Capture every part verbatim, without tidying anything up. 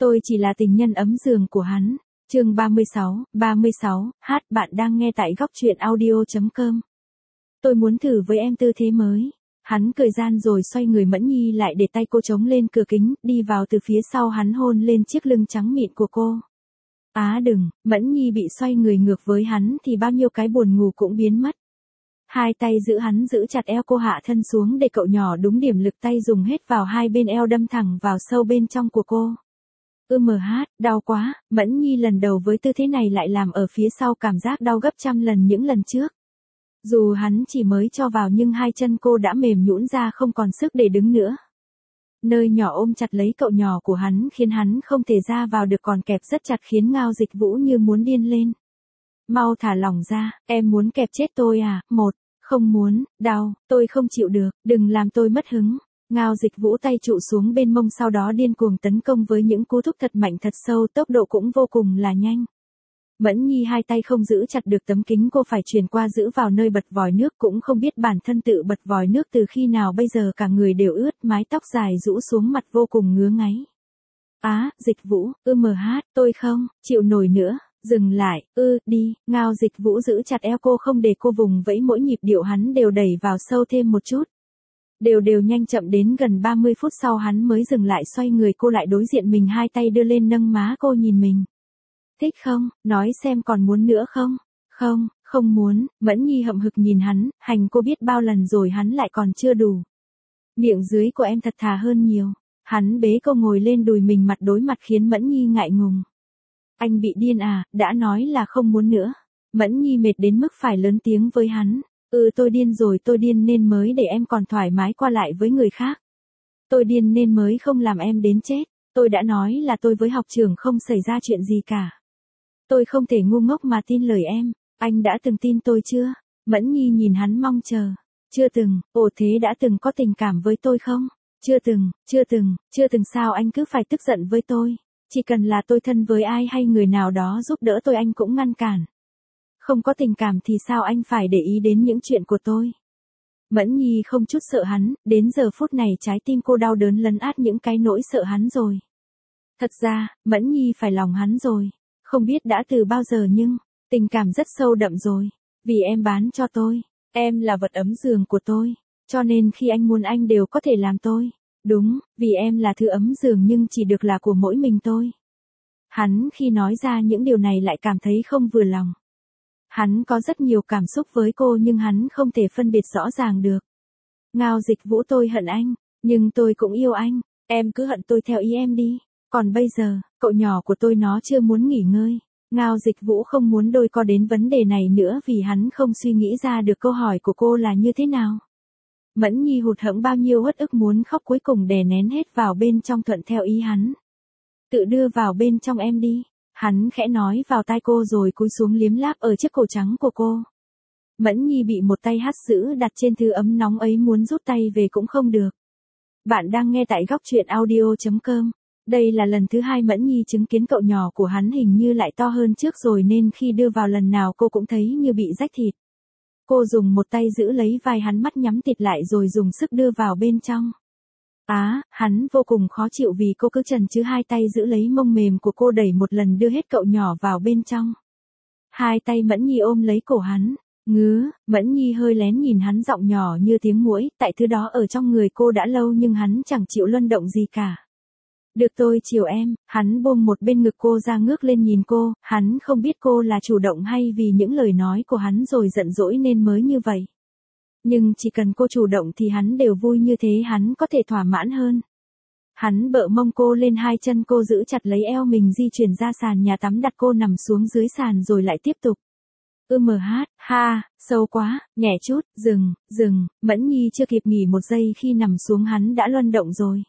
Tôi chỉ là tình nhân ấm giường của hắn. Chương ba mươi sáu, ba mươi sáu, hát bạn đang nghe tại góc truyện audio.com. Tôi muốn thử với em tư thế mới. Hắn cười gian rồi xoay người Mẫn Nhi lại để tay cô chống lên cửa kính, đi vào từ phía sau hắn hôn lên chiếc lưng trắng mịn của cô. Á đừng, Mẫn Nhi bị xoay người ngược với hắn thì bao nhiêu cái buồn ngủ cũng biến mất. Hai tay giữ hắn giữ chặt eo cô hạ thân xuống để cậu nhỏ đúng điểm lực tay dùng hết vào hai bên eo đâm thẳng vào sâu bên trong của cô. Ư mờ hát, đau quá, Mẫn Nhi lần đầu với tư thế này lại làm ở phía sau cảm giác đau gấp trăm lần những lần trước. Dù hắn chỉ mới cho vào nhưng hai chân cô đã mềm nhũn ra không còn sức để đứng nữa. Nơi nhỏ ôm chặt lấy cậu nhỏ của hắn khiến hắn không thể ra vào được còn kẹp rất chặt khiến Ngao Dịch Vũ như muốn điên lên. Mau thả lỏng ra, em muốn kẹp chết tôi à, một, không muốn, đau, tôi không chịu được, đừng làm tôi mất hứng. Ngao Dịch Vũ tay trụ xuống bên mông sau đó điên cuồng tấn công với những cú thúc thật mạnh thật sâu, tốc độ cũng vô cùng là nhanh. Mẫn Nhi hai tay không giữ chặt được tấm kính cô phải truyền qua giữ vào nơi bật vòi nước cũng không biết bản thân tự bật vòi nước từ khi nào bây giờ cả người đều ướt mái tóc dài rũ xuống mặt vô cùng ngứa ngáy. Á, Dịch Vũ, ư mờ hát, tôi không, chịu nổi nữa, dừng lại, ư, đi, Ngao Dịch Vũ giữ chặt eo cô không để cô vùng vẫy mỗi nhịp điệu hắn đều đẩy vào sâu thêm một chút. Đều đều nhanh chậm đến gần ba mươi phút sau hắn mới dừng lại xoay người cô lại đối diện mình hai tay đưa lên nâng má cô nhìn mình. Thích không, nói xem còn muốn nữa không? Không, không muốn, Mẫn Nhi hậm hực nhìn hắn, hành cô biết bao lần rồi hắn lại còn chưa đủ. Miệng dưới của em thật thà hơn nhiều. Hắn bế cô ngồi lên đùi mình mặt đối mặt khiến Mẫn Nhi ngại ngùng. Anh bị điên à, đã nói là không muốn nữa. Mẫn Nhi mệt đến mức phải lớn tiếng với hắn. Ừ tôi điên rồi tôi điên nên mới để em còn thoải mái qua lại với người khác. Tôi điên nên mới không làm em đến chết. Tôi đã nói là tôi với học trưởng không xảy ra chuyện gì cả. Tôi không thể ngu ngốc mà tin lời em. Anh đã từng tin tôi chưa? Mẫn Nhi nhìn hắn mong chờ. Chưa từng, ồ thế đã từng có tình cảm với tôi không? Chưa từng, chưa từng, chưa từng sao anh cứ phải tức giận với tôi. Chỉ cần là tôi thân với ai hay người nào đó giúp đỡ tôi anh cũng ngăn cản. Không có tình cảm thì sao anh phải để ý đến những chuyện của tôi? Mẫn Nhi không chút sợ hắn, đến giờ phút này trái tim cô đau đớn lấn át những cái nỗi sợ hắn rồi. Thật ra, Mẫn Nhi phải lòng hắn rồi. Không biết đã từ bao giờ nhưng, tình cảm rất sâu đậm rồi. Vì em bán cho tôi, em là vật ấm giường của tôi. Cho nên khi anh muốn anh đều có thể làm tôi. Đúng, vì em là thứ ấm giường nhưng chỉ được là của mỗi mình tôi. Hắn khi nói ra những điều này lại cảm thấy không vừa lòng. Hắn có rất nhiều cảm xúc với cô nhưng hắn không thể phân biệt rõ ràng được. Ngao Dịch Vũ tôi hận anh, nhưng tôi cũng yêu anh. Em cứ hận tôi theo ý em đi. Còn bây giờ, cậu nhỏ của tôi nó chưa muốn nghỉ ngơi. Ngao Dịch Vũ không muốn đôi co đến vấn đề này nữa vì hắn không suy nghĩ ra được câu hỏi của cô là như thế nào. Mẫn Nhi hụt hẫng bao nhiêu uất ức muốn khóc cuối cùng đè nén hết vào bên trong thuận theo ý hắn. Tự đưa vào bên trong em đi. Hắn khẽ nói vào tai cô rồi cúi xuống liếm láp ở chiếc cổ trắng của cô. Mẫn Nhi bị một tay hắt giữ đặt trên thứ ấm nóng ấy muốn rút tay về cũng không được. Bạn đang nghe tại góc truyện audio.com. Đây là lần thứ hai Mẫn Nhi chứng kiến cậu nhỏ của hắn hình như lại to hơn trước rồi nên khi đưa vào lần nào cô cũng thấy như bị rách thịt. Cô dùng một tay giữ lấy vai hắn mắt nhắm tịt lại rồi dùng sức đưa vào bên trong. Á, hắn vô cùng khó chịu vì cô cứ chần chừ hai tay giữ lấy mông mềm của cô đẩy một lần đưa hết cậu nhỏ vào bên trong. Hai tay Mẫn Nhi ôm lấy cổ hắn, ngứa, Mẫn Nhi hơi lén nhìn hắn giọng nhỏ như tiếng muỗi, tại thứ đó ở trong người cô đã lâu nhưng hắn chẳng chịu luân động gì cả. Được tôi chiều em, hắn buông một bên ngực cô ra ngước lên nhìn cô, hắn không biết cô là chủ động hay vì những lời nói của hắn rồi giận dỗi nên mới như vậy. Nhưng chỉ cần cô chủ động thì hắn đều vui như thế hắn có thể thỏa mãn hơn. Hắn bợ mông cô lên hai chân cô giữ chặt lấy eo mình di chuyển ra sàn nhà tắm đặt cô nằm xuống dưới sàn rồi lại tiếp tục. Ư mờ hát, ha, sâu quá, nhẹ chút, dừng, dừng, Mẫn Nhi chưa kịp nghỉ một giây khi nằm xuống hắn đã luân động rồi.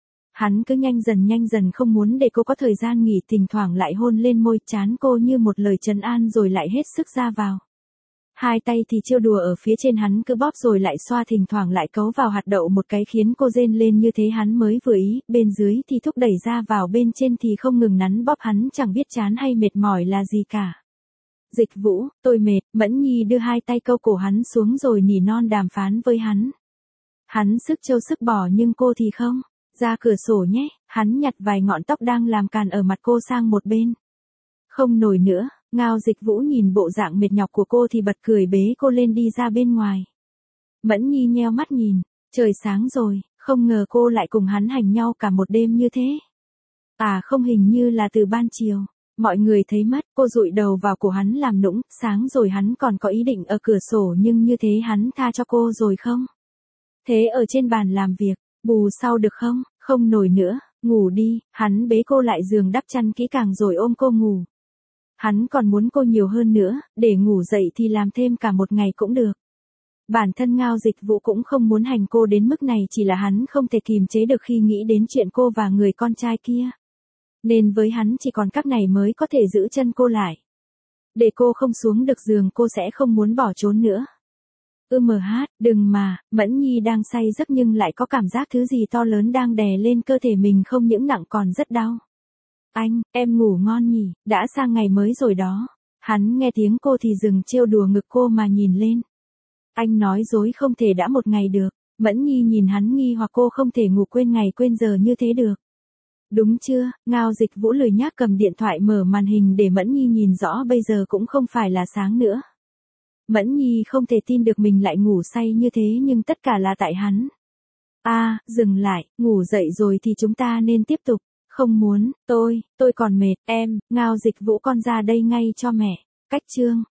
Hắn cứ nhanh dần nhanh dần không muốn để cô có thời gian nghỉ thỉnh thoảng lại hôn lên môi trán cô như một lời trấn an rồi lại hết sức ra vào. Hai tay thì trêu đùa ở phía trên hắn cứ bóp rồi lại xoa thỉnh thoảng lại cấu vào hạt đậu một cái khiến cô rên lên như thế hắn mới vừa ý, bên dưới thì thúc đẩy ra vào bên trên thì không ngừng nắn bóp hắn chẳng biết chán hay mệt mỏi là gì cả. Dịch Vũ, tôi mệt, Mẫn Nhi đưa hai tay câu cổ hắn xuống rồi nỉ non đàm phán với hắn. Hắn sức trâu sức bỏ nhưng cô thì không. Ra cửa sổ nhé, hắn nhặt vài ngọn tóc đang làm càn ở mặt cô sang một bên. Không nổi nữa, Ngao Dịch Vũ nhìn bộ dạng mệt nhọc của cô thì bật cười bế cô lên đi ra bên ngoài. Mẫn Nhi nheo mắt nhìn, trời sáng rồi, không ngờ cô lại cùng hắn hành nhau cả một đêm như thế. À không, hình như là từ ban chiều. Mọi người thấy mất, cô dụi đầu vào cổ hắn làm nũng, sáng rồi hắn còn có ý định ở cửa sổ nhưng như thế hắn tha cho cô rồi không? Thế ở trên bàn làm việc, bù sau được không? Không nổi nữa, ngủ đi, hắn bế cô lại giường đắp chăn kỹ càng rồi ôm cô ngủ. Hắn còn muốn cô nhiều hơn nữa, để ngủ dậy thì làm thêm cả một ngày cũng được. Bản thân Ngao Dịch Vũ cũng không muốn hành cô đến mức này, chỉ là hắn không thể kìm chế được khi nghĩ đến chuyện cô và người con trai kia. Nên với hắn chỉ còn cách này mới có thể giữ chân cô lại. Để cô không xuống được giường cô sẽ không muốn bỏ trốn nữa. Ư mờ hát, đừng mà, Mẫn Nhi đang say giấc nhưng lại có cảm giác thứ gì to lớn đang đè lên cơ thể mình, không những nặng còn rất đau. Anh, em ngủ ngon nhỉ, đã sang ngày mới rồi đó. Hắn nghe tiếng cô thì dừng trêu đùa ngực cô mà nhìn lên. Anh nói dối, không thể đã một ngày được. Mẫn Nhi nhìn hắn nghi hoặc, cô không thể ngủ quên ngày quên giờ như thế được. Đúng chưa? Ngao Dịch Vũ lười nhác cầm điện thoại mở màn hình để Mẫn Nhi nhìn rõ, bây giờ cũng không phải là sáng nữa. Mẫn Nhi không thể tin được mình lại ngủ say như thế, nhưng tất cả là tại hắn. À, dừng lại, ngủ dậy rồi thì chúng ta nên tiếp tục. Không muốn, tôi, tôi còn mệt, em, Ngao Dịch Vũ con ra đây ngay cho mẹ. Cách chương